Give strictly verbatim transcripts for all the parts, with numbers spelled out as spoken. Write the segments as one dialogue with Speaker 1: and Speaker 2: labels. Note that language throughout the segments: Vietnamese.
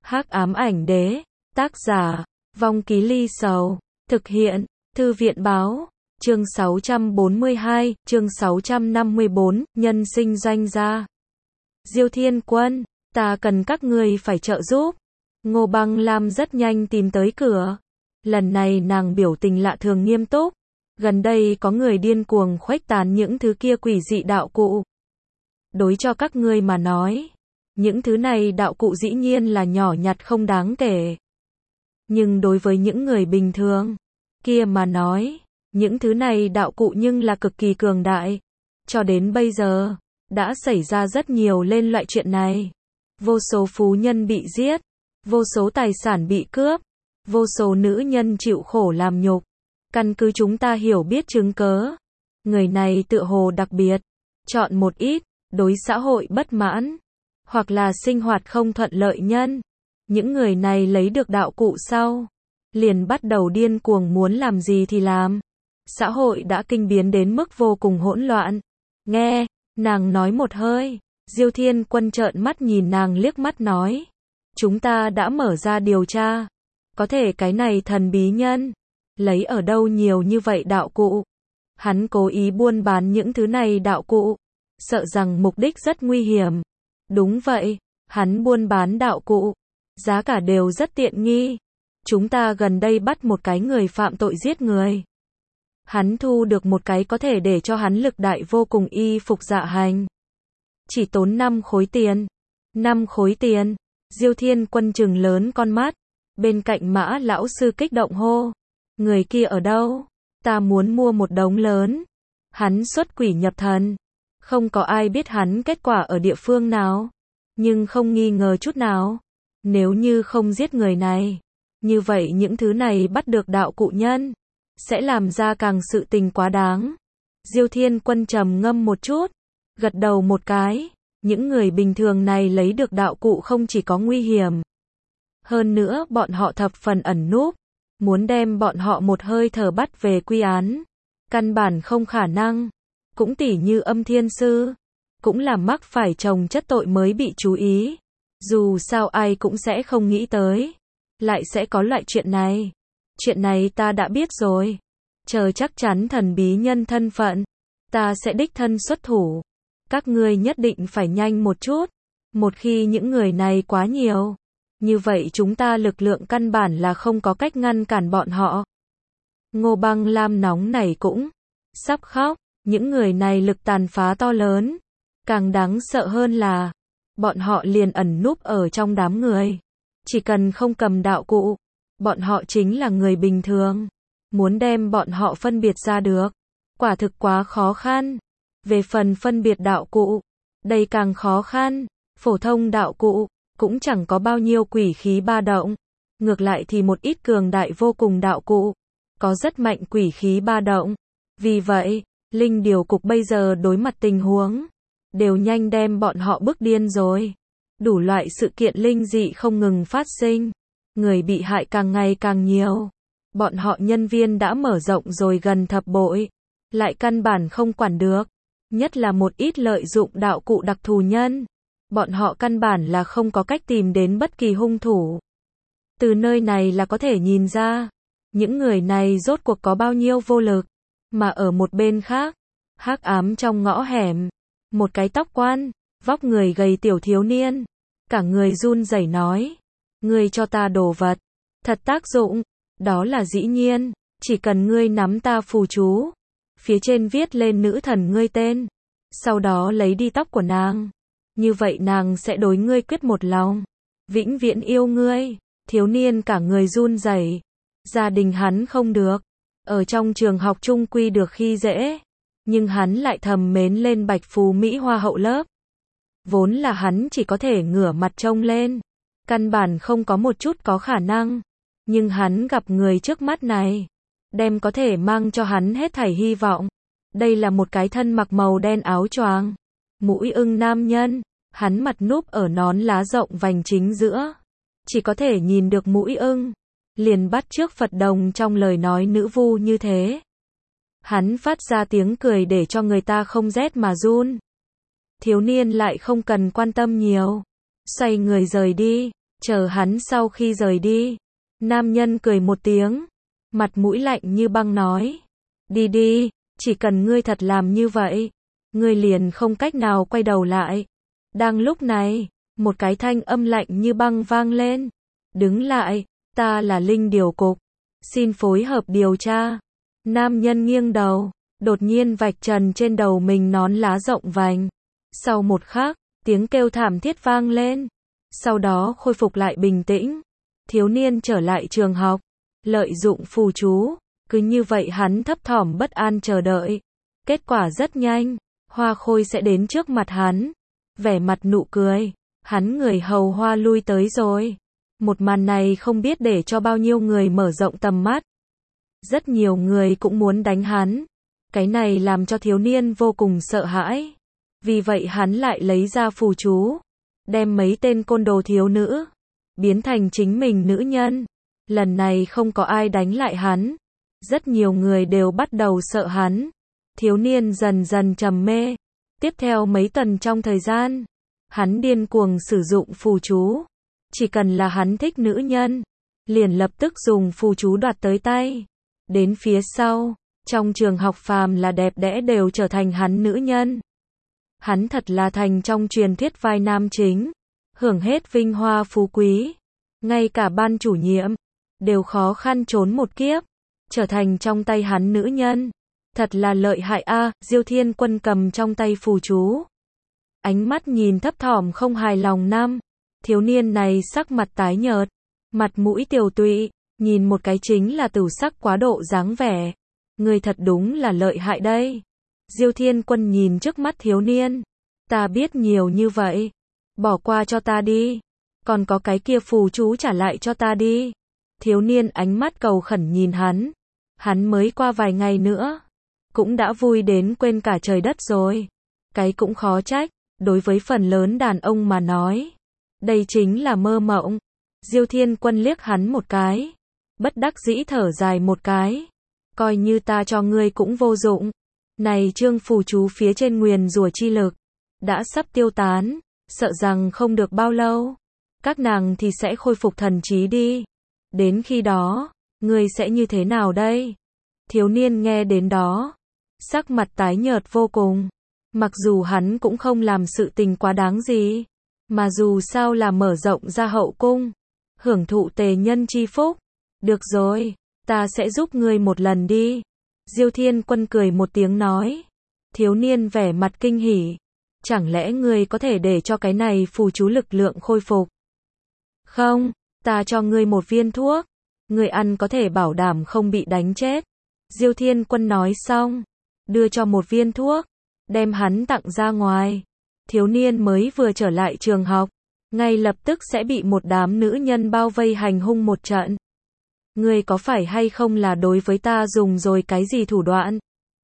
Speaker 1: Hắc ám ảnh đế, tác giả, Vong Ký Ly Sầu, thực hiện, Thư viện báo, chương sáu trăm bốn mươi hai, chương sáu trăm năm mươi bốn, nhân sinh doanh gia. Diêu Thiên Quân, ta cần các ngươi phải trợ giúp. Ngô Băng Lam rất nhanh tìm tới cửa. Lần này nàng biểu tình lạ thường nghiêm túc. Gần đây có người điên cuồng khuếch tán những thứ kia quỷ dị đạo cụ. Đối cho các ngươi mà nói, những thứ này đạo cụ dĩ nhiên là nhỏ nhặt không đáng kể. Nhưng đối với những người bình thường kia mà nói, những thứ này đạo cụ nhưng là cực kỳ cường đại. Cho đến bây giờ, đã xảy ra rất nhiều lên loại chuyện này. Vô số phú nhân bị giết, vô số tài sản bị cướp, vô số nữ nhân chịu khổ làm nhục. Căn cứ chúng ta hiểu biết chứng cớ, người này tựa hồ đặc biệt, chọn một ít, đối xã hội bất mãn, hoặc là sinh hoạt không thuận lợi nhân. Những người này lấy được đạo cụ sau, liền bắt đầu điên cuồng muốn làm gì thì làm. Xã hội đã kinh biến đến mức vô cùng hỗn loạn. Nghe, nàng nói một hơi, Diêu Thiên Quân trợn mắt nhìn nàng liếc mắt nói. Chúng ta đã mở ra điều tra. Có thể cái này thần bí nhân, lấy ở đâu nhiều như vậy đạo cụ. Hắn cố ý buôn bán những thứ này đạo cụ, sợ rằng mục đích rất nguy hiểm. Đúng vậy, hắn buôn bán đạo cụ, giá cả đều rất tiện nghi. Chúng ta gần đây bắt một cái người phạm tội giết người. Hắn thu được một cái có thể để cho hắn lực đại vô cùng y phục dạ hành. Chỉ tốn năm khối tiền. năm khối tiền. Diêu Thiên Quân trừng lớn con mắt. Bên cạnh Mã lão sư kích động hô. Người kia ở đâu? Ta muốn mua một đống lớn. Hắn xuất quỷ nhập thần. Không có ai biết hắn kết quả ở địa phương nào. Nhưng không nghi ngờ chút nào. Nếu như không giết người này, như vậy những thứ này bắt được đạo cụ nhân, sẽ làm ra càng sự tình quá đáng. Diêu Thiên Quân trầm ngâm một chút, gật đầu một cái. Những người bình thường này lấy được đạo cụ không chỉ có nguy hiểm. Hơn nữa bọn họ thập phần ẩn núp. Muốn đem bọn họ một hơi thở bắt về quy án. Căn bản không khả năng. Cũng tỉ như Âm Thiên Sư. Cũng là mắc phải chồng chất tội mới bị chú ý. Dù sao ai cũng sẽ không nghĩ tới. Lại sẽ có loại chuyện này. Chuyện này ta đã biết rồi. Chờ chắc chắn thần bí nhân thân phận. Ta sẽ đích thân xuất thủ. Các ngươi nhất định phải nhanh một chút. Một khi những người này quá nhiều, như vậy chúng ta lực lượng căn bản là không có cách ngăn cản bọn họ. Ngô Băng Lam nóng này cũng sắp khóc. Những người này lực tàn phá to lớn. Càng đáng sợ hơn là bọn họ liền ẩn núp ở trong đám người. Chỉ cần không cầm đạo cụ, bọn họ chính là người bình thường. Muốn đem bọn họ phân biệt ra được, quả thực quá khó khăn. Về phần phân biệt đạo cụ, đây càng khó khăn. Phổ thông đạo cụ, cũng chẳng có bao nhiêu quỷ khí ba động. Ngược lại thì một ít cường đại vô cùng đạo cụ, có rất mạnh quỷ khí ba động. Vì vậy, Linh Điều Cục bây giờ đối mặt tình huống, đều nhanh đem bọn họ bức điên rồi. Đủ loại sự kiện linh dị không ngừng phát sinh. Người bị hại càng ngày càng nhiều. Bọn họ nhân viên đã mở rộng rồi gần thập bội. Lại căn bản không quản được. Nhất là một ít lợi dụng đạo cụ đặc thù nhân. Bọn họ căn bản là không có cách tìm đến bất kỳ hung thủ. Từ nơi này là có thể nhìn ra. Những người này rốt cuộc có bao nhiêu vô lực. Mà ở một bên khác, hắc ám trong ngõ hẻm. Một cái tóc quan, vóc người gầy tiểu thiếu niên. Cả người run rẩy nói. Ngươi cho ta đồ vật. Thật tác dụng. Đó là dĩ nhiên. Chỉ cần ngươi nắm ta phù chú. Phía trên viết lên nữ thần ngươi tên. Sau đó lấy đi tóc của nàng. Như vậy nàng sẽ đối ngươi quyết một lòng. Vĩnh viễn yêu ngươi. Thiếu niên cả người run rẩy. Gia đình hắn không được. Ở trong trường học trung quy được khi dễ. Nhưng hắn lại thầm mến lên Bạch Phú Mỹ Hoa hậu lớp. Vốn là hắn chỉ có thể ngửa mặt trông lên. Căn bản không có một chút có khả năng. Nhưng hắn gặp người trước mắt này. Đem có thể mang cho hắn hết thảy hy vọng. Đây là một cái thân mặc màu đen áo choàng. Mũi ưng nam nhân. Hắn mặt núp ở nón lá rộng vành chính giữa. Chỉ có thể nhìn được mũi ưng. Liền bắt chước Phật đồng trong lời nói nữ vu như thế. Hắn phát ra tiếng cười để cho người ta không rét mà run. Thiếu niên lại không cần quan tâm nhiều. Xoay người rời đi. Chờ hắn sau khi rời đi, nam nhân cười một tiếng, mặt mũi lạnh như băng nói, đi đi, chỉ cần ngươi thật làm như vậy, ngươi liền không cách nào quay đầu lại. Đang lúc này, một cái thanh âm lạnh như băng vang lên, đứng lại, ta là Linh Điều Cục, xin phối hợp điều tra. Nam nhân nghiêng đầu, đột nhiên vạch trần trên đầu mình nón lá rộng vành. Sau một khắc, tiếng kêu thảm thiết vang lên, sau đó khôi phục lại bình tĩnh. Thiếu niên trở lại trường học, lợi dụng phù chú, cứ như vậy hắn thấp thỏm bất an chờ đợi. Kết quả rất nhanh, Hoa Khôi sẽ đến trước mặt hắn, vẻ mặt nụ cười, hắn người hầu Hoa lui tới rồi. Một màn này không biết để cho bao nhiêu người mở rộng tầm mắt. Rất nhiều người cũng muốn đánh hắn. Cái này làm cho thiếu niên vô cùng sợ hãi. Vì vậy hắn lại lấy ra phù chú, đem mấy tên côn đồ thiếu nữ biến thành chính mình nữ nhân. Lần này không có ai đánh lại hắn. Rất nhiều người đều bắt đầu sợ hắn. Thiếu niên dần dần trầm mê. Tiếp theo mấy tuần trong thời gian, hắn điên cuồng sử dụng phù chú. Chỉ cần là hắn thích nữ nhân, liền lập tức dùng phù chú đoạt tới tay. Đến phía sau, trong trường học phàm là đẹp đẽ đều trở thành hắn nữ nhân. Hắn thật là thành trong truyền thuyết vai nam chính, hưởng hết vinh hoa phú quý. Ngay cả ban chủ nhiệm, đều khó khăn trốn một kiếp, trở thành trong tay hắn nữ nhân. Thật là lợi hại a. À, Diêu Thiên Quân cầm trong tay phù chú. Ánh mắt nhìn thấp thỏm không hài lòng năm. Thiếu niên này sắc mặt tái nhợt, mặt mũi tiều tụy, nhìn một cái chính là tử sắc quá độ dáng vẻ. Người thật đúng là lợi hại đây. Diêu Thiên Quân nhìn trước mắt thiếu niên. Ta biết nhiều như vậy. Bỏ qua cho ta đi. Còn có cái kia phù chú trả lại cho ta đi. Thiếu niên ánh mắt cầu khẩn nhìn hắn. Hắn mới qua vài ngày nữa, cũng đã vui đến quên cả trời đất rồi. Cái cũng khó trách, đối với phần lớn đàn ông mà nói. Đây chính là mơ mộng. Diêu Thiên Quân liếc hắn một cái. Bất đắc dĩ thở dài một cái. Coi như ta cho ngươi cũng vô dụng. Này chương phù chú phía trên nguyền rủa chi lực đã sắp tiêu tán. Sợ rằng không được bao lâu, các nàng thì sẽ khôi phục thần trí đi. Đến khi đó, ngươi sẽ như thế nào đây? Thiếu niên nghe đến đó, sắc mặt tái nhợt vô cùng. Mặc dù hắn cũng không làm sự tình quá đáng gì, mà dù sao là mở rộng ra hậu cung, hưởng thụ tề nhân chi phúc. Được rồi, ta sẽ giúp ngươi một lần đi. Diêu Thiên Quân cười một tiếng nói. Thiếu niên vẻ mặt kinh hỉ. Chẳng lẽ ngươi có thể để cho cái này phù chú lực lượng khôi phục? Không, ta cho ngươi một viên thuốc. Ngươi ăn có thể bảo đảm không bị đánh chết. Diêu Thiên Quân nói xong, đưa cho một viên thuốc, đem hắn tặng ra ngoài. Thiếu niên mới vừa trở lại trường học, ngay lập tức sẽ bị một đám nữ nhân bao vây hành hung một trận. Ngươi có phải hay không là đối với ta dùng rồi cái gì thủ đoạn?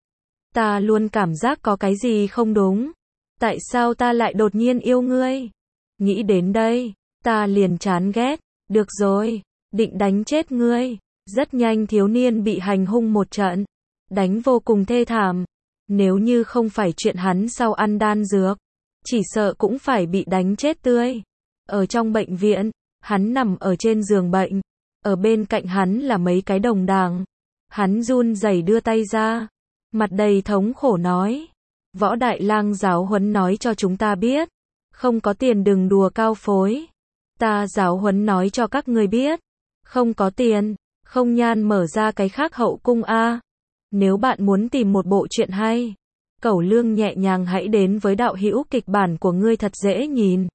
Speaker 1: Ta luôn cảm giác có cái gì không đúng. Tại sao ta lại đột nhiên yêu ngươi? Nghĩ đến đây, ta liền chán ghét. Được rồi, định đánh chết ngươi. Rất nhanh thiếu niên bị hành hung một trận, đánh vô cùng thê thảm. Nếu như không phải chuyện hắn sau ăn đan dược, chỉ sợ cũng phải bị đánh chết tươi. Ở trong bệnh viện, hắn nằm ở trên giường bệnh, ở bên cạnh hắn là mấy cái đồng đảng. Hắn run rẩy đưa tay ra, mặt đầy thống khổ nói, Võ Đại Lang giáo huấn nói cho chúng ta biết, không có tiền đừng đùa cao phối. Ta giáo huấn nói cho các ngươi biết, không có tiền, không nhan mở ra cái khác hậu cung a. Nếu bạn muốn tìm một bộ truyện hay, Cẩu Lương nhẹ nhàng hãy đến với đạo hữu kịch bản của ngươi thật dễ nhìn.